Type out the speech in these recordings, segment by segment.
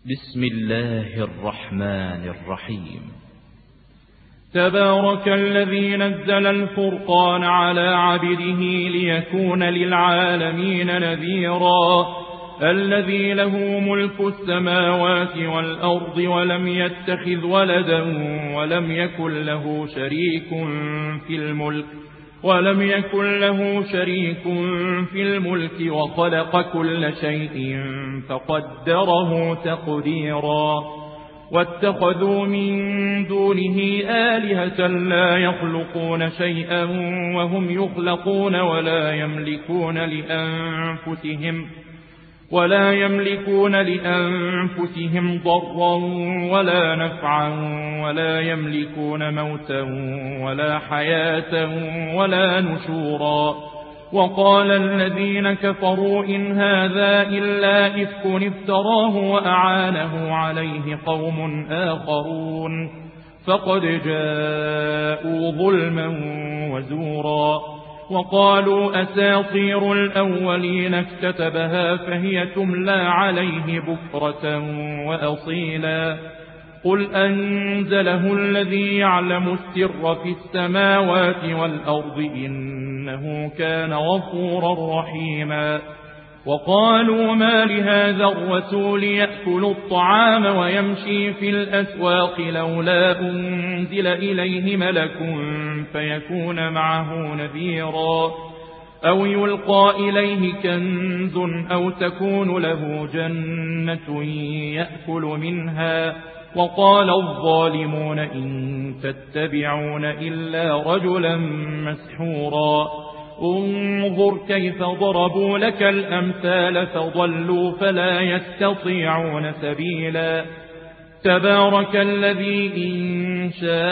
بسم الله الرحمن الرحيم. تبارك الذي نزل الفرقان على عبده ليكون للعالمين نذيرا. الذي له ملك السماوات والأرض ولم يتخذ ولدا ولم يكن له شريك في الملك وخلق كل شيء فقدره تقديرا. واتخذوا من دونه آلهة لا يخلقون شيئا وهم يخلقون ولا يملكون لأنفسهم ضرا ولا نفعا ولا يملكون موتا ولا حياة ولا نشورا. وقال الذين كفروا إن هذا إلا إفك افتراه وأعانه عليه قوم آخرون فقد جاءوا ظلما وزورا. وقالوا أساطير الأولين اكتتبها فهي تملى عليه بكرة وأصيلا. قل أنزله الذي يعلم السر في السماوات والأرض إنه كان غفورا رحيما. وقالوا ما لهذا الرسول يأكل الطعام ويمشي في الأسواق لولا أنزل إليه ملك فيكون معه نذيرا أو يلقى إليه كنز أو تكون له جنة يأكل منها. وقال الظالمون إن تتبعون إلا رجلا مسحورا. انظر كيف ضربوا لك الأمثال فضلوا فلا يستطيعون سبيلا. تبارك الذي إن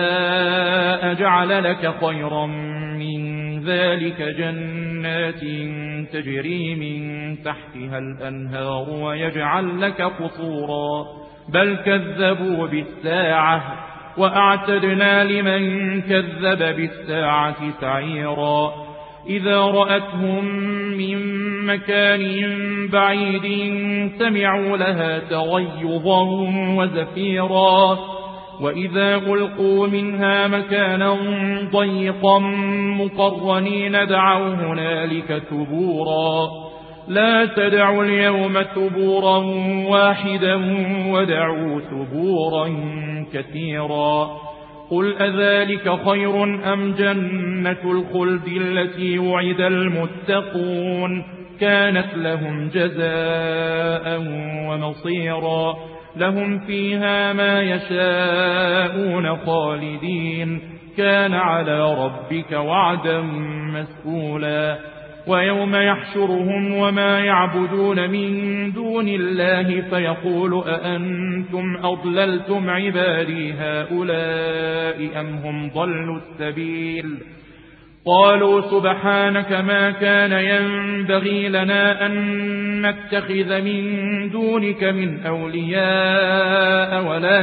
شاء جعل لك خيرا من ذلك جنات تجري من تحتها الأنهار ويجعل لك قصورا. بل كذبوا بالساعة وأعتدنا لمن كذب بالساعة سعيرا. إذا رأتهم من مكان بعيد سمعوا لها تغيظا وزفيرا. وإذا ألقوا منها مكانا ضيقا مقرنين دعوا هنالك ثبورا. لا تدعوا اليوم ثبورا واحدا ودعوا ثبورا كثيرا. قل أذلك خير أم جنة الخلد التي وعد المتقون كانت لهم جزاء ومصيرا. لهم فيها ما يشاءون خالدين كان على ربك وعدا مسئولا. ويوم يحشرهم وما يعبدون من دون الله فيقول أأنتم أضللتم عبادي هؤلاء أم هم ضلوا السبيل. قالوا سبحانك ما كان ينبغي لنا أن نتخذ من دونك من أولياء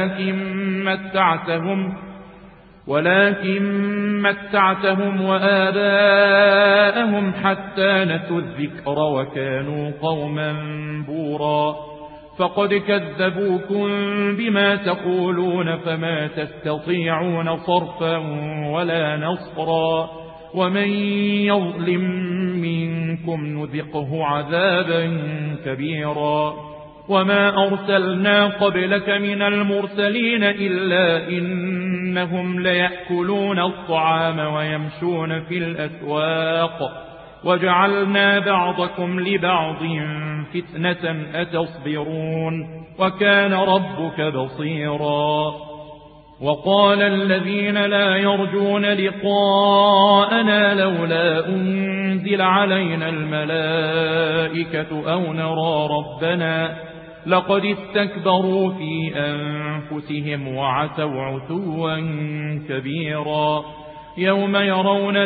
ولكن متعتهم وآباءهم حتى نسوا الذكر وكانوا قوما بورا. فقد كذبوكم بما تقولون فما تستطيعون صرفا ولا نصرا. ومن يظلم منكم نذقه عذابا كبيرا. وما أرسلنا قبلك من المرسلين إلا إنهم ليأكلون الطعام ويمشون في الأسواق وجعلنا بعضكم لبعض فتنة أتصبرون وكان ربك بصيرا. وقال الذين لا يرجون لقاءنا لولا أنزل علينا الملائكة أو نرى ربنا لقد استكبروا في أنفسهم وعتوا عتوا كبيرا. يوم يرون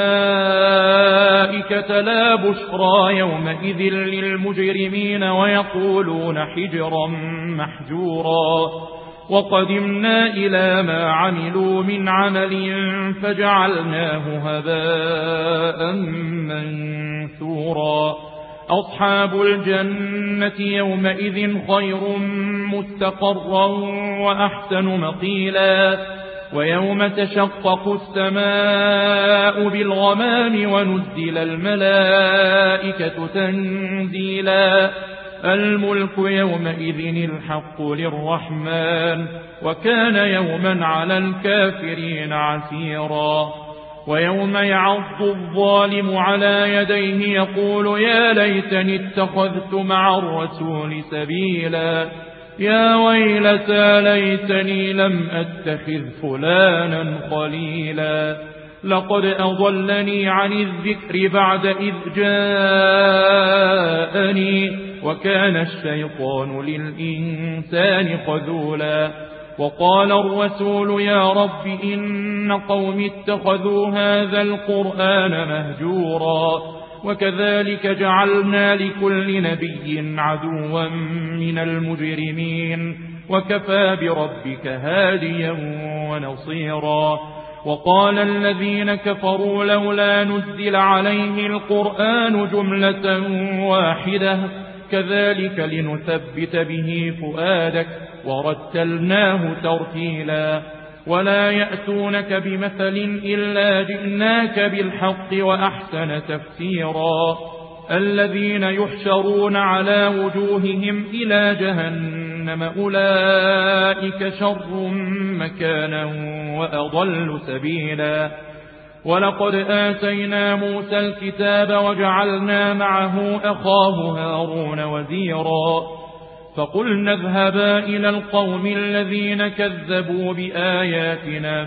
الملائكة لا بشرى يومئذ للمجرمين ويقولون حجرا محجورا. وقدمنا إلى ما عملوا من عمل فجعلناه هباء منثورا. أصحاب الجنة يومئذ خير مستقرا وأحسن مقيلا ويوم تشقق السماء بالغمام ونزل الملائكة تنزيلا الملك يومئذ الحق للرحمن وكان يوما على الكافرين عسيرا ويوم يعض الظالم على يديه يقول يا ليتني اتخذت مع الرسول سبيلا يا ويلتى ليتني لم أتخذ فلانا خليلا لقد أضلني عن الذكر بعد إذ جاءني وكان الشيطان للإنسان خذولا وقال الرسول يا رب إن قوم اتخذوا هذا القرآن مهجورا وكذلك جعلنا لكل نبي عدوا من المجرمين وكفى بربك هاديا ونصيرا وقال الذين كفروا لولا نزل عليه القرآن جملة واحدة كذلك لنثبت به فؤادك ورتلناه ترتيلا ولا يأتونك بمثل إلا جئناك بالحق وأحسن تفسيرا الذين يحشرون على وجوههم إلى جهنم أولئك شر مكانا وأضل سبيلا ولقد آتينا موسى الكتاب وجعلنا معه أخاه هارون وزيرا فقلنا اذهبا إلى القوم الذين كذبوا بآياتنا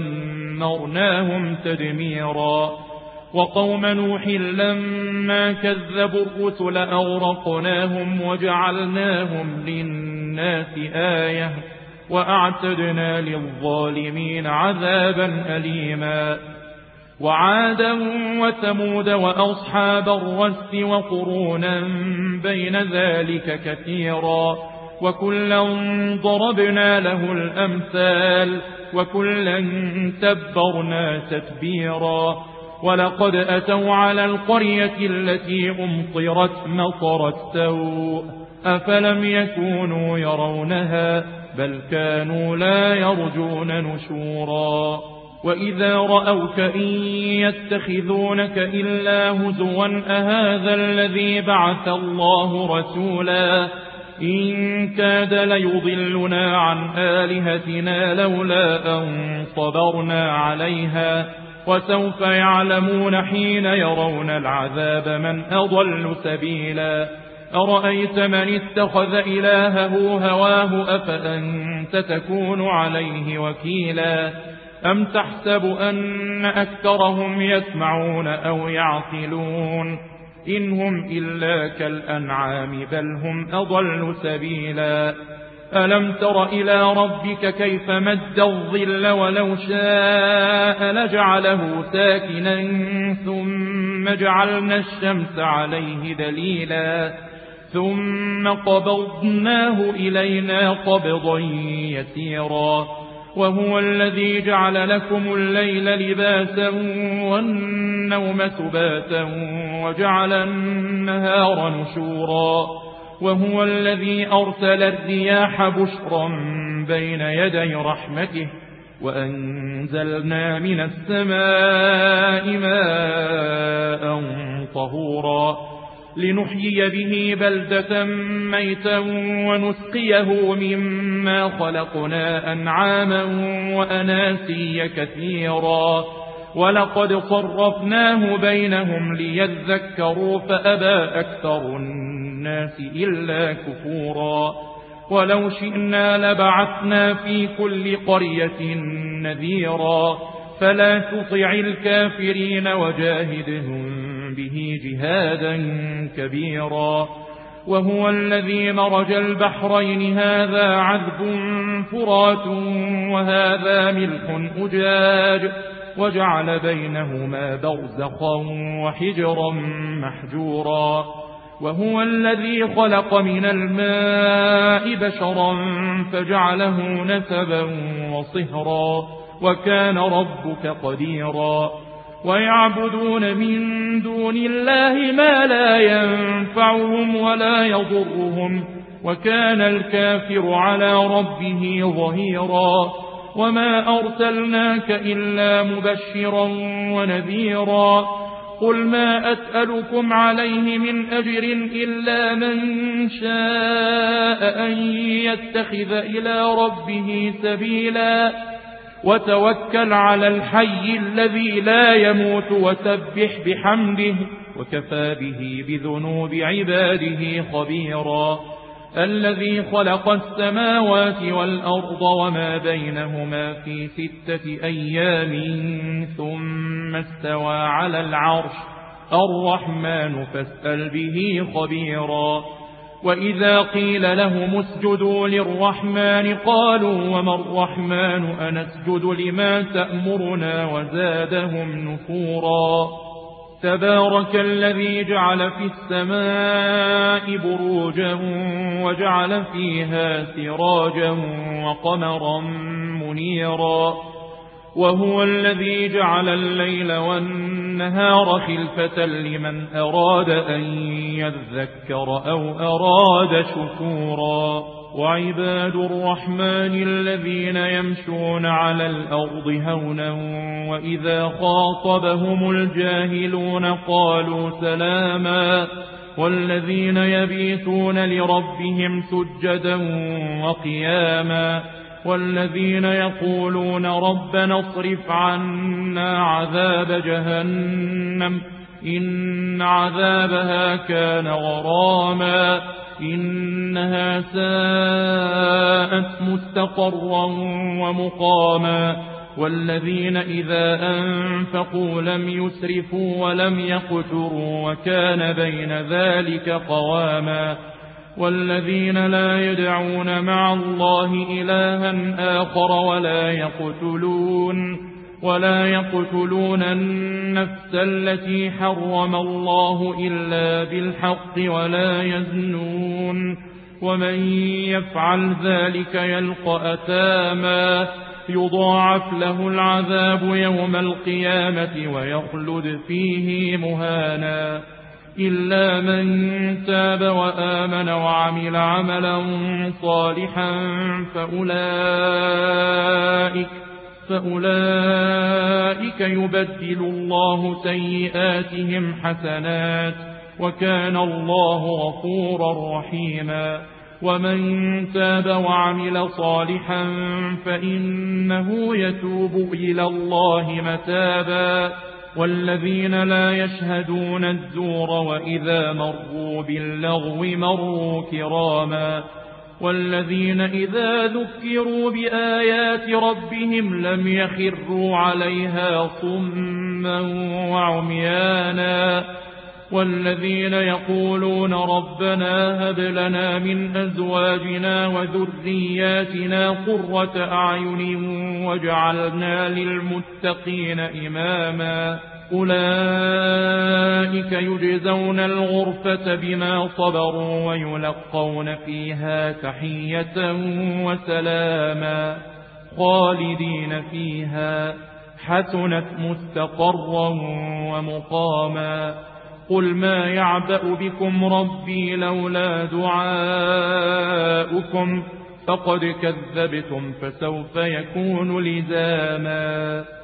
فدمرناهم تدميرا وقوم نوح لما كذبوا الرسل أغرقناهم وجعلناهم للناس آية وأعتدنا للظالمين عذابا أليما وعادا وثمود وأصحاب الرس وقرونا بين ذلك كثيرا وكلا ضربنا له الأمثال وكلا تبرنا تتبيرا ولقد أتوا على القرية التي أمطرت مطر السوء أفلم يكونوا يرونها بل كانوا لا يرجون نشورا وإذا رأوك إن يتخذونك إلا هزوا أهذا الذي بعث الله رسولا إن كاد ليضلنا عن آلهتنا لولا أن صبرنا عليها وسوف يعلمون حين يرون العذاب من أضل سبيلا أرأيت من اتخذ إلهه هواه أفأنت تكون عليه وكيلا أم تحسب أن أكثرهم يسمعون أو يعقلون إن هم إلا كالأنعام بل هم أضل سبيلا ألم تر إلى ربك كيف مد الظل ولو شاء لجعله ساكنا ثم جعلنا الشمس عليه دليلا ثم قبضناه إلينا قبضا يسيرا وهو الذي جعل لكم الليل لباسا والنوم سباتا وجعل النهار نشورا وهو الذي أرسل الرياح بشرا بين يدي رحمته وأنزلنا من السماء ماء طهورا لنحيي به بلدة ميتا ونسقيه مما خلقنا أنعاما وأناسيا كثيرا ولقد صرفناه بينهم ليذكروا فأبى أكثر الناس إلا كفورا ولو شئنا لبعثنا في كل قرية نذيرا فلا تطع الكافرين وجاهدهم به جهادا كبيرا وهو الذي مرج البحرين هذا عذب فرات وهذا ملح أجاج وجعل بينهما برزخا وحجرا محجورا وهو الذي خلق من الماء بشرا فجعله نسبا وصهرا وكان ربك قديرا ويعبدون من دون الله ما لا ينفعهم ولا يضرهم، وكان الكافر على ربه ظهيرا. وما أرسلناك إلا مبشرا ونذيرا. قل ما أسألكم عليه من أجر إلا من شاء أن يتخذ إلى ربه سبيلا. وتوكل على الحي الذي لا يموت وسبح بحمده، وكفى به بذنوب عباده خبيرا. الذي خلق السماوات والأرض وما بينهما في 6 أيام ثم استوى على العرش. الرحمن فاسأل به خبيرا. وإذا قيل لهم اسجدوا للرحمن قالوا وما الرحمن أنسجد لما تأمرنا وزادهم نفورا. تبارك الذي جعل في السماء بروجا وجعل فيها سراجا وقمرا منيرا. وهو الذي جعل الليل والنهار خلفة لمن أراد أن يذكر أو أراد شكورا. وعباد الرحمن الذين يمشون على الأرض هونا وإذا خاطبهم الجاهلون قالوا سلاما. والذين يبيتون لربهم سجدا وقياما. والذين يقولون ربنا اصرف عنا عذاب جهنم إن عذابها كان غراما إنها ساءت مستقرا ومقاما. والذين إذا أنفقوا لم يسرفوا ولم يقتروا وكان بين ذلك قواما. والذين لا يدعون مع الله إلها آخر ولا يقتلون النفس التي حرم الله إلا بالحق ولا يزنون. ومن يفعل ذلك يلقى أثاما يضاعف له العذاب يوم القيامة ويخلد فيه مهانا. إلا من تاب وآمن وعمل عملا صالحا فأولئك يبدل الله سيئاتهم حسنات وكان الله غفورا رحيما. ومن تاب وعمل صالحا فإنه يتوب إلى الله متابا. والذين لا يشهدون الزور وإذا مروا باللغو مروا كراما. والذين إذا ذكروا بآيات ربهم لم يخروا عليها صما وعميانا. والذين يقولون ربنا هب لنا من أزواجنا وذرياتنا قرة أعين واجعلنا للمتقين إماما. أولئك يجزون الغرفة بما صبروا ويلقون فيها تحية وسلاما خالدين فيها حسنت مستقرا ومقاما. قل ما يعبأ بكم ربي لولا دعاؤكم فقد كذبتم فسوف يكون لزاما.